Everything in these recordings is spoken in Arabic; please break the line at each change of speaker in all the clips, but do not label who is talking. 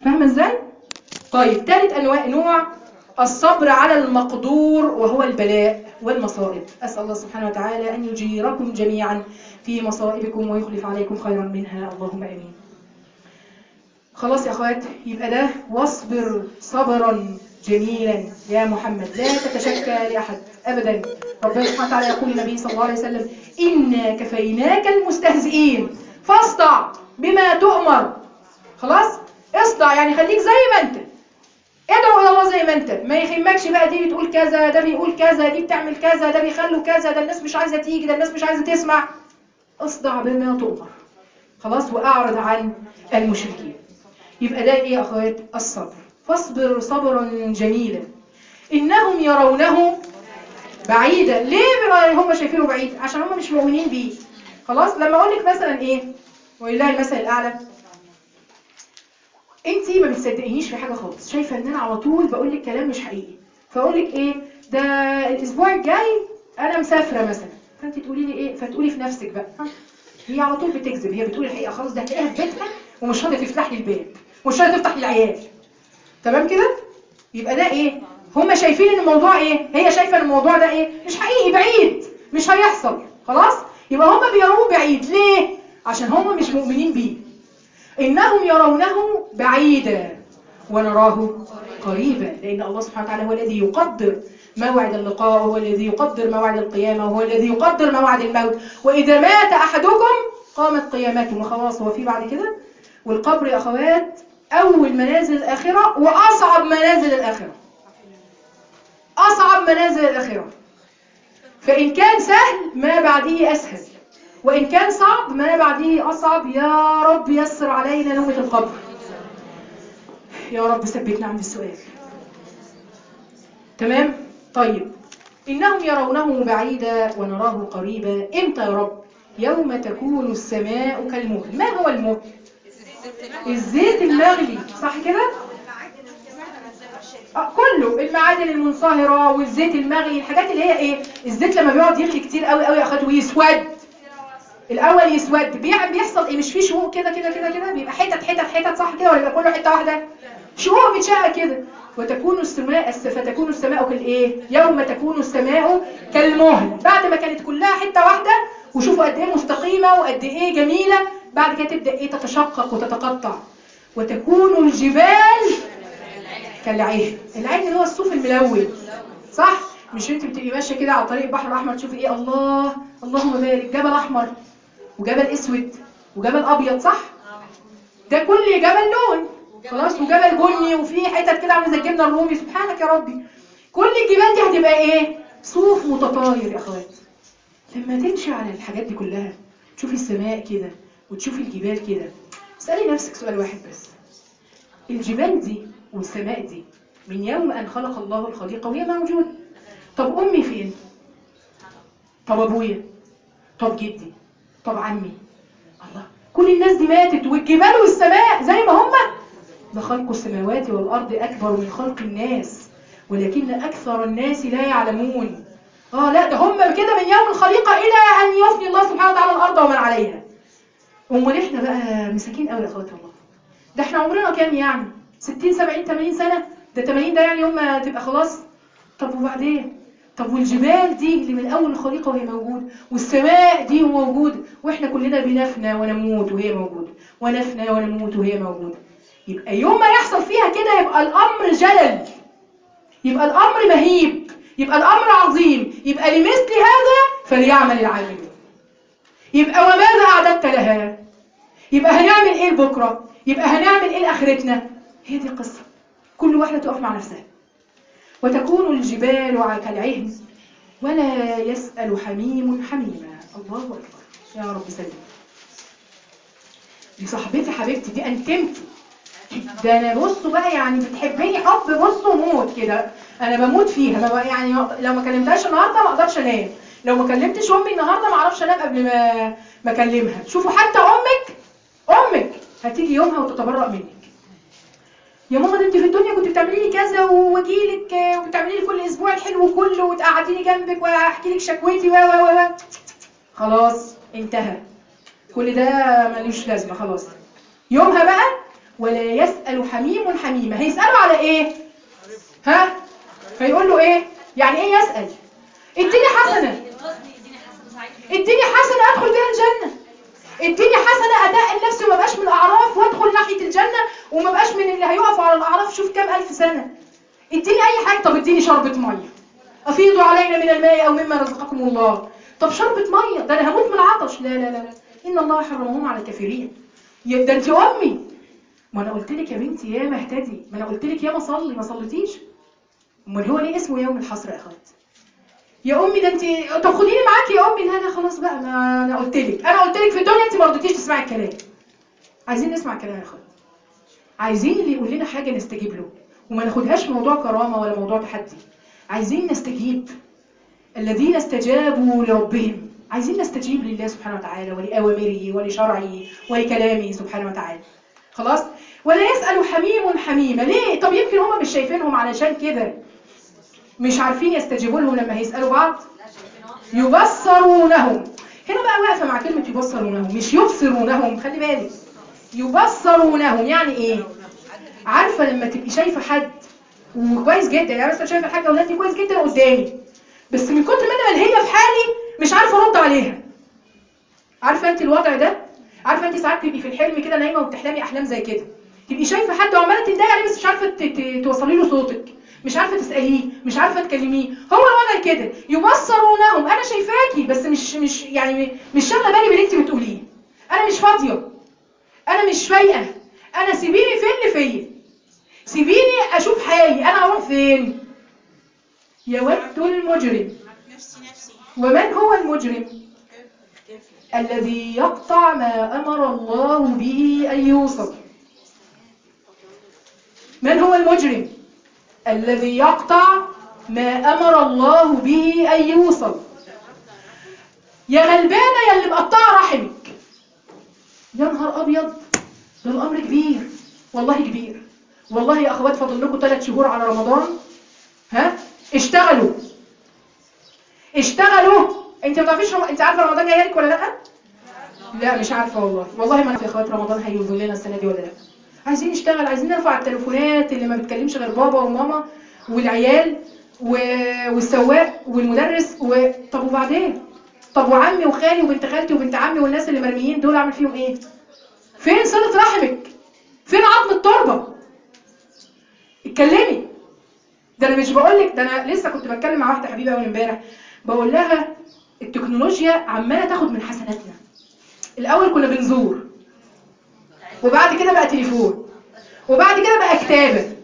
فاهمه ازاي؟ طيب ثالث نوع الصبر على المقدور وهو البلاء والمصائب. أسأل الله سبحانه وتعالى أن يجيركم جميعا في مصائبكم ويخلف عليكم خيرا منها، اللهم آمين. خلاص يا أخوات، يبقى ده واصبر صبرا جميلا يا محمد، لا تتشكى لأحد أبدا. ربنا سبحانه وتعالى يقول للنبي صلى الله عليه وسلم: إنا كفيناك المستهزئين فاصدع بما تؤمر. خلاص، اصدع يعني خليك زي ما انت، ادعو الى الله زي ما انت، ما يهمكش بقى دي بتقول كذا، ده بيقول كذا، دي بتعمل كذا، ده بيخلوا كذا، ده الناس مش عايزه تيجي، ده الناس مش عايزه تسمع. اصدع بما تؤمر، خلاص، واعرض عن المشركين. يبقى ده ايه يا اخوات؟ الصبر. فاصبر صبرا جميلا انهم يرونه بعيدا. ليه هم شايفينه بعيد؟ عشان هم مش مؤمنين بيه. خلاص، لما اقول لك مثلا ايه، ولله المثل الاعلى، انتي ما بتصدقينيش في حاجه خالص، شايفه ان انا على طول بقول لك كلام مش حقيقي، فاقول لك ايه ده الاسبوع الجاي انا مسافره مثلا، فانت تقولي لي ايه، فتقولي في نفسك بقى هي على طول بتكذب، هي بتقول الحقيقه، خلاص ده هتلاقيها في بيتها ومش راضيه تفتح لي الباب ومش راضيه تفتح للعيال. تمام كده؟ يبقى ده ايه؟ هم شايفين ان الموضوع ايه، هي شايفه ان الموضوع ده ايه، مش حقيقي، بعيد، مش هيحصل. خلاص، يبقى هم بيروه بعيد. ليه؟ عشان هم مش مؤمنين بيه. إنهم يرونه بعيدا ونراه قريبا، لأن الله سبحانه وتعالى هو الذي يقدر موعد اللقاء، وهو الذي يقدر موعد القيامة، وهو الذي يقدر موعد الموت. وإذا مات أحدكم قامت قيامته. وخلاص، هو في بعد كده. والقبر يا أخوات أول منازل الآخرة وأصعب منازل الآخرة، أصعب منازل الآخرة. فإن كان سهل ما بعده أسهل، وإن كان صعب ما بعده أصعب. يا رب يسر علينا نومة القبر، يا رب ثبتنا عند السؤال. تمام؟ طيب، إنهم يرونه بعيدا ونراه قريبا. إمتى يا رب؟ يوم تكون السماء كالمهل. ما هو المهل؟ الزيت المغلي، صح كده؟ كله، المعادن المنصهرة والزيت المغلي، الحاجات اللي هي ايه، الزيت لما بيقعد يغلي كتير قوي قوي يا اخوات ويسود، الاول يسود، بيحصل ايه، مش فيه شقوق كده كده كده كده، بيبقى حتت حتت حتت، صح كده، ولا يبقى كله حته واحده؟ شقوق بتشقق كده. فتكون السماء كالايه؟ يوم تكون السماء كالمهل. بعد ما كانت كلها حته واحده، وشوفوا قد ايه مستقيمه وقد ايه جميله، بعد كده تبدا ايه، تتشقق وتتقطع. وتكون الجبال كالعهن. العهن اللي هو الصوف الملون، صح؟ مش انت بتبقي ماشيه كده على طريق البحر الاحمر تشوفي ايه، الله اللهم بارك، جبل احمر وجبل اسود وجبل ابيض، صح؟ ده كل جبل لون، خلاص، وجبل بني، وفي حتت كده عامله زي الجبنه الرومي، سبحانك يا ربي. كل الجبال دي هتبقى ايه؟ صوف متطاير يا اخوات. لما تمشي على الحاجات دي كلها، تشوفي السماء كده وتشوفي الجبال كده، اسالي نفسك سؤال واحد بس: الجبال دي والسماء دي من يوم ان خلق الله الخليقه وهي موجوده. طب امي فين؟ طب ابويا؟ طب جدي؟ طب عمي؟ الله، كل الناس دي ماتت، والجبال والسماء زي ما هم. لخلق السماوات والأرض أكبر من خلق الناس ولكن أكثر الناس لا يعلمون. لا، ده هم كده من يوم الخليقة إلى أن يفني الله سبحانه وتعالى الأرض ومن عليها. أمال إحنا بقى مساكين قوي يا أخوات الله. ده إحنا عمرنا كام يعني؟ 60 70 80 سنة. ده 80 ده يعني يوم ما تبقى خلاص. طب وبعدين؟ طب والجبال دي اللي من أول الخليقة وهي موجودة، والسماء دي موجودة، وإحنا كلنا بنفنى ونموت وهي موجودة، ونفنى ونموت وهي موجودة. يبقى يوم ما يحصل فيها كده يبقى الأمر جلل، يبقى الأمر مهيب، يبقى الأمر عظيم. يبقى لمثل هذا فليعمل العاملون. يبقى وماذا أعددت لها؟ يبقى هنعمل إيه لبكرة؟ يبقى هنعمل إيه لآخرتنا؟ هي دي القصة. كل واحدة تقف مع نفسها. وتكون الجبال كالعهن ولا يسأل حميم حميما. الله أكبر، يا رب سلم. دي صاحبتي حبيبتي، دي أنتمتي، ده أنا بصوا بقى يعني بتحبني حب بصوا موت كده، أنا بموت فيها. ما يعني لو ما كلمتهاش النهاردة ما أقدرش أنام، لو ما كلمتش أمي النهاردة ما أعرفش أنام قبل ما أكلمها. شوفوا حتى أمك هتيجي يومها وتتبرأ منك. يا ماما ده انت في الدنيا كنت بتعملي لي كذا واجيلك وبتعملي لي كل اسبوع الحلو كله وتقعديني جنبك واحكي لك شكوتي و خلاص انتهى كل ده، ملوش لازمه خلاص. يومها بقى ولا يسأل حميم حميمة. هيسأله على ايه؟ ها؟ هيقول له ايه؟ يعني ايه يسأل؟ اديني حسنة، اديني حسنة ادخل بيها الجنة، اديني حسنة اداء لنفسي وما بقاش من الاعراف وادخل ناحية الجنة وما بقاش من اللي هيقفوا على الاعراف شوف كام الف سنة. اديني اي حاجة. طب اديني شربة مية، افيضوا علينا من الماء او مما رزقكم الله. طب شربة مية، ده انا هموت من العطش. لا لا لا، ان الله حرمهم على الكافرين. ده انت امي. ما انا قلت لك يا بنتي يا مهتدي، ما انا قلت لك يا ما صلي، ما صليتيش. امال هو ليه اسمه يوم الحسرة يا اخوات؟ يا امي ده انت، طب خديني معاكي يا امي. لا لا خلاص بقى، ما انا قلت لك، انا قلت لك في الدنيا انت ما رضيتيش تسمعي الكلام. عايزين نسمع الكلام يا اخوات، عايزين اللي يقول لنا حاجه نستجيب له وما ناخدهاش موضوع كرامه ولا موضوع تحدي. عايزين نستجيب. الذين استجابوا لربهم، عايزين نستجيب لله سبحانه وتعالى ولأوامره ولشرعه ولكلامه سبحانه وتعالى. خلاص. ولا يسأل حميم حميمة. ليه؟ طب يمكن هم مش شايفينهم علشان كده مش عارفين يستجيبوا لهم لما هيسألوا بعض. يبصرونهم. هنا بقى واقفة مع كلمة يبصرونهم مش يبصرونهم، خلي بالك. يبصرونهم يعني ايه؟ عارفة لما تبقي شايفة حد وكويس جدا، يعني مثلا شايفة الحاجة ولادي كويس جدا قدامي، بس من كتر ما انا ملهيه في حالي مش عارفه ارد عليها. عارفه انت الوضع ده؟ عارفه انت ساعات تبقي في الحلم كده نايمه وبتحلمي احلام زي كده، تبقي شايفه حد وعماله تندهي عليه بس مش عارفه توصلي له صوتك، مش عارفه تساليه، مش عارفه تكلميه. هو الوضع كده. يبصرونهم، انا شايفاكي بس مش يعني مش شاغله بالي باللي انت بتقوليه. انا مش فاضيه، انا مش فايقه، انا سيبيني في اللي فيا، سيبيني اشوف حالي، انا اروح فين؟ يود المجرم. ومن هو المجرم؟ الذي يقطع ما أمر الله به أن يوصل. من هو المجرم؟ الذي يقطع ما أمر الله به أن يوصل. يا غلبانة يا اللي مقطعة رحمك. يا نهار أبيض، ده الأمر كبير، والله كبير. والله يا أخوات فاضل لكم 3 شهور على رمضان. ها؟ اشتغلوا. انت ما تعرفيش انت عارفه رمضان جاي لك ولا لا؟ لا مش عارفه والله، والله ما عارفه يا اخوات رمضان هيوصل لنا السنه دي ولا لا. عايزين نشتغل، عايزين نرفع التليفونات اللي ما بتكلمش غير بابا وماما والعيال والسواق والمدرس طب وبعدين؟ طب وعمي وخالي وبنت خالتي وبنت عمي والناس اللي مرميين دول اعمل فيهم ايه؟ فين صله رحمك؟ فين عظم التربه؟ اتكلمي. ده انا مش بقول لك، ده انا لسه كنت بتكلم مع واحده حبيبه اول امبارح بقول لها التكنولوجيا عماله تاخد من حسناتنا. الاول كنا بنزور، وبعد كده بقى تليفون، وبعد كده بقى كتابه.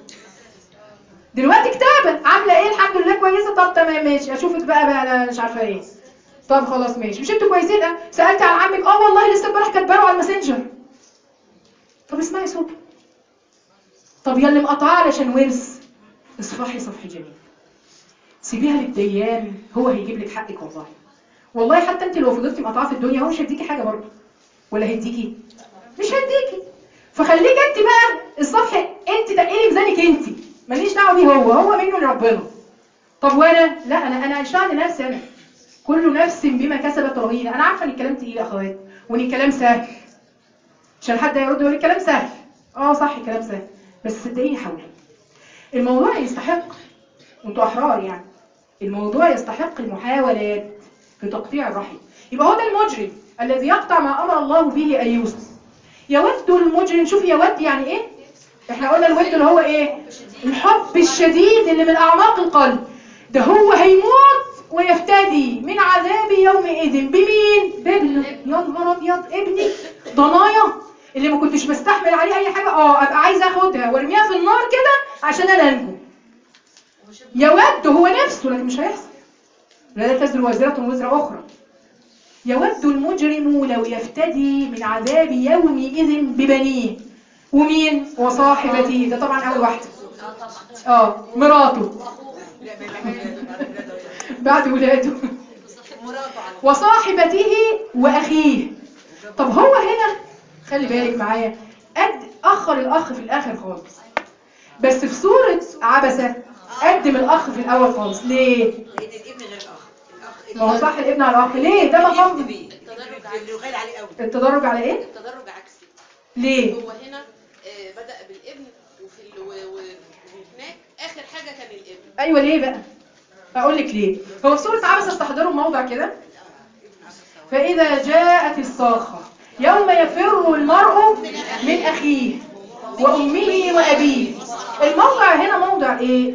دلوقتي كتابه. عامله ايه؟ الحمد لله كويسه. طب تمام ماشي، اشوفك بقى انا مش عارفه ايه. طب خلاص ماشي، مش انتوا كويسين؟ سالتي على عمك؟ والله لسه امبارح كاتبه له على الماسنجر. طب اسمعي صوته. طب يا اللي مقطعاه علشان ورث، اصفحي صفح جميل، سيبيها للديان، هو هيجيب لك حقك. والله والله حتى انت لو فضلتي مقطعاه في الدنيا هو مش هيديكي حاجه برضه. ولا هيديكي؟ مش هيديكي. فخليك انت بقى الصفح، انت تقلي ميزانك انت، ماليش دعوه بيه، هو منه لربنا. طب وانا؟ لا انا اشتغل لنفسي انا. كل نفس بما كسبت رهينه. انا عارفه ان الكلام تقيل يا اخوات وان الكلام سهل، عشان حد يرد يقول الكلام سهل. صح الكلام سهل، بس صدقيني حاولي. الموضوع يستحق، وانتوا احرار يعني، الموضوع يستحق المحاولات في تقطيع الرحم. يبقى هو ده المجرم الذي يقطع ما امر الله به ان يوصل. يود المجرم. شوف يود يعني ايه؟ احنا قلنا الود اللي هو ايه؟ الحب الشديد اللي من اعماق القلب. ده هو هيموت ويفتدي من عذاب يومئذ بمين؟ بابنه. يا نهار ابيض، ابني ضنايا اللي ما كنتش بستحمل عليه اي حاجه، ابقى عايزه اخدها وارميها في النار كده عشان انا انجو. يود هو نفسه، لكن مش هيحصل. لا تزر وازرة وزر اخرى. يود المجرم لو يفتدي من عذاب يومئذ ببنيه. ومين؟ وصاحبته. ده طبعا اول واحده. مراته. بعد ولاده. وصاحبته واخيه. طب هو هنا خلي بالك معايا، اخر الاخ في الاخر خالص، بس في صورة عبسة قدم الاخ في الاول خالص. ليه؟
لان الابن غير الاخ.
ما هو صح الابن على الاخ. ليه؟ ده مقام
التدرج عليه قوي.
التدرج على ايه؟
التدرج عكسي.
ليه؟
هو هنا بدأ بالابن وهناك آخر حاجة كان الابن.
ايوه ليه بقى؟ اقول لك ليه. هو في سوره عبس استحضروا موضع كده، فاذا جاءت الصاخه يوم يفر المرء من اخيه وامه وابيه. الموضع هنا موضع ايه؟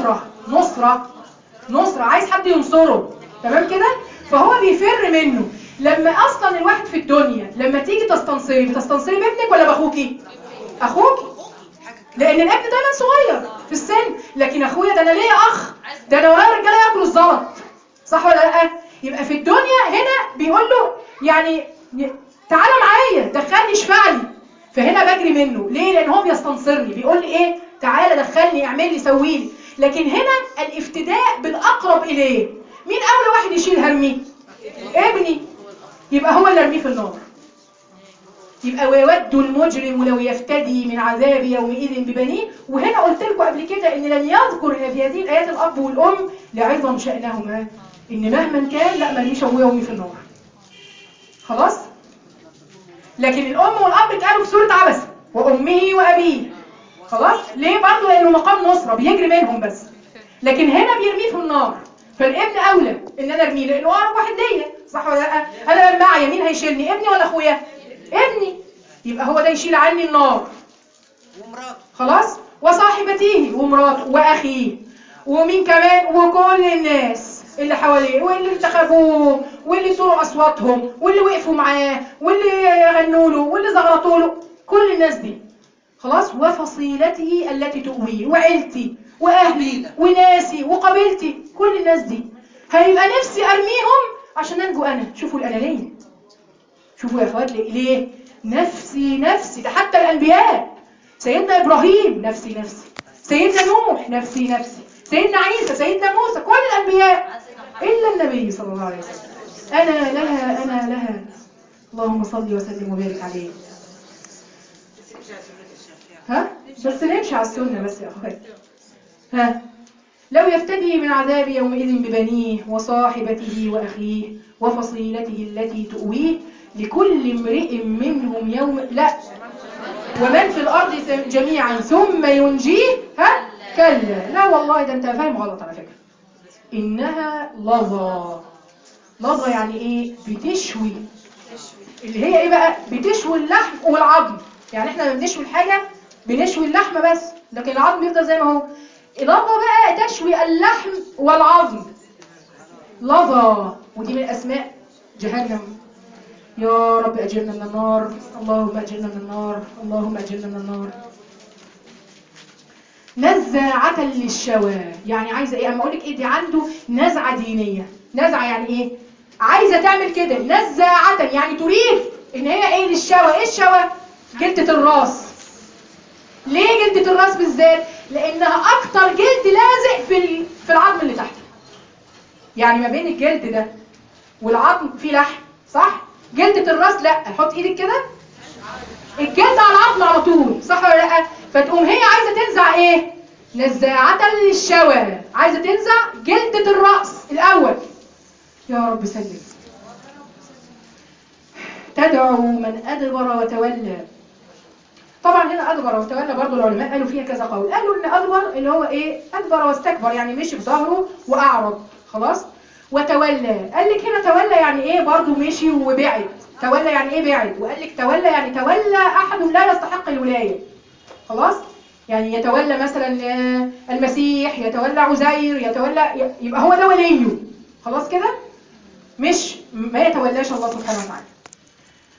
نصره، عايز حد ينصره، تمام كده؟ فهو بيفر منه. لما اصلا الواحد في الدنيا لما تيجي تستنصري بابنك ولا باخوكي؟ اخوكي، لان الابن دايما صغير في السن. لكن اخويا ده انا ليا اخ، ده انا ورايا رجاله ياكلوا الزلط، صح ولا لا؟ يبقى في الدنيا هنا بيقول له يعني تعالى معايا دخلني اشفع لي، فهنا بجري منه ليه؟ لان هو بيستنصرني، بيقول لي ايه؟ تعالى دخلني اعمل لي سوي لي. لكن هنا الافتداء بالاقرب اليه. مين اول واحد يشيل همي؟ ابني، يبقى هو اللي ارميه في النار. يبقى ويود المجرم لو يفتدي من عذاب يومئذ ببنيه. وهنا قلت لكم قبل كده ان لم يذكر في هذه الايات الاب والام لعظم شانهما، ان مهما كان لا مرميش ابويا وامي في النار، خلاص. لكن الام والاب اتقالوا في سوره عبس وامه وابيه، خلاص. ليه؟ برضه لانه مقام نصره بيجري منهم بس. لكن هنا بيرميه في النار، فالابن اولى ان انا ارميه لانه اقرب واحد ليا، صح ولا لا؟ انا لما معايا مين هيشيلني؟ ابني ولا اخويا؟ ابني، يبقى هو ده يشيل عني النار
ومراته،
خلاص. وصاحبته ومراته واخيه ومين كمان؟ وكل الناس اللي حواليه واللي انتخبوه واللي ادوا اصواتهم واللي وقفوا معاه واللي غنوا له واللي زغرطوا له، كل الناس دي خلاص. وفصيلته التي تؤويه، وعيلتي واهلي وناسي وقبيلتي، كل الناس دي هيبقى نفسي ارميهم عشان انجو انا. شوفوا الانانيه، شوفوا يا اخوات ليه؟ نفسي نفسي. ده حتى الانبياء، سيدنا ابراهيم نفسي نفسي، سيدنا نوح نفسي نفسي، سيدنا عيسى، سيدنا موسى، كل الانبياء الا النبي صلى الله عليه وسلم انا لها انا لها. اللهم صل وسلم وبارك عليه. ها بس نمشي على السنه بس يا اخوات. ها لو يفتدي من عذاب يومئذ ببنيه وصاحبته واخيه وفصيلته التي تؤويه لكل امرئ منهم يوم لا ومن في الارض جميعا ثم ينجيه. ها كلا، لا والله ده انت فاهم غلط على فكره. انها لظى يعني ايه؟ بتشوي. اللي هي ايه بقى؟ بتشوي اللحم والعظم. يعني احنا لما بنشوي الحاجه بنشوي اللحمه بس، لكن العظم يفضل زي ما هو. لظى بقى تشوي اللحم والعظم، لظى، ودي من اسماء جهنم. يا رب اجرنا من النار، اللهم اجرنا من النار، اللهم اجرنا من النار. نزاعة للشوى، يعني عايزه ايه؟ اما اقول لك ايه؟ دي عنده نزعه دينيه. نزعه يعني ايه؟ عايزه تعمل كده. نزاعة يعني تريد ان هي ايه؟ للشوى. ايه الشوى؟ جلدة الراس. ليه جلدة الراس بالذات؟ لانها اكتر جلد لازق في العظم اللي تحت. يعني ما بين الجلد ده والعظم في لحم، صح؟ جلدة الراس لا، حط ايدك كده، الجلد على العظم على طول، صح ولا لا؟ فتقوم هي عايزه تنزع ايه؟ نزاعة للشوى، عايزه تنزع جلدة الراس الاول. يا رب سلم. تدعو من ادبر وتولى. طبعا هنا ادبر وتولى برضو العلماء قالوا فيها كذا قول. قالوا ان ادبر اللي هو ايه؟ ادبر واستكبر، يعني مشي بظهره واعرض، خلاص. وتولى، قال لك هنا تولى يعني ايه؟ برضو مشي وبعد. تولى يعني ايه؟ بعد. وقال لك تولى يعني تولى احد لا يستحق الولايه، خلاص. يعني يتولى مثلا المسيح، يتولى عزير، يتولى، يبقى هو ده وليه، خلاص كده. مش ما يتولاش الله سبحانه وتعالى.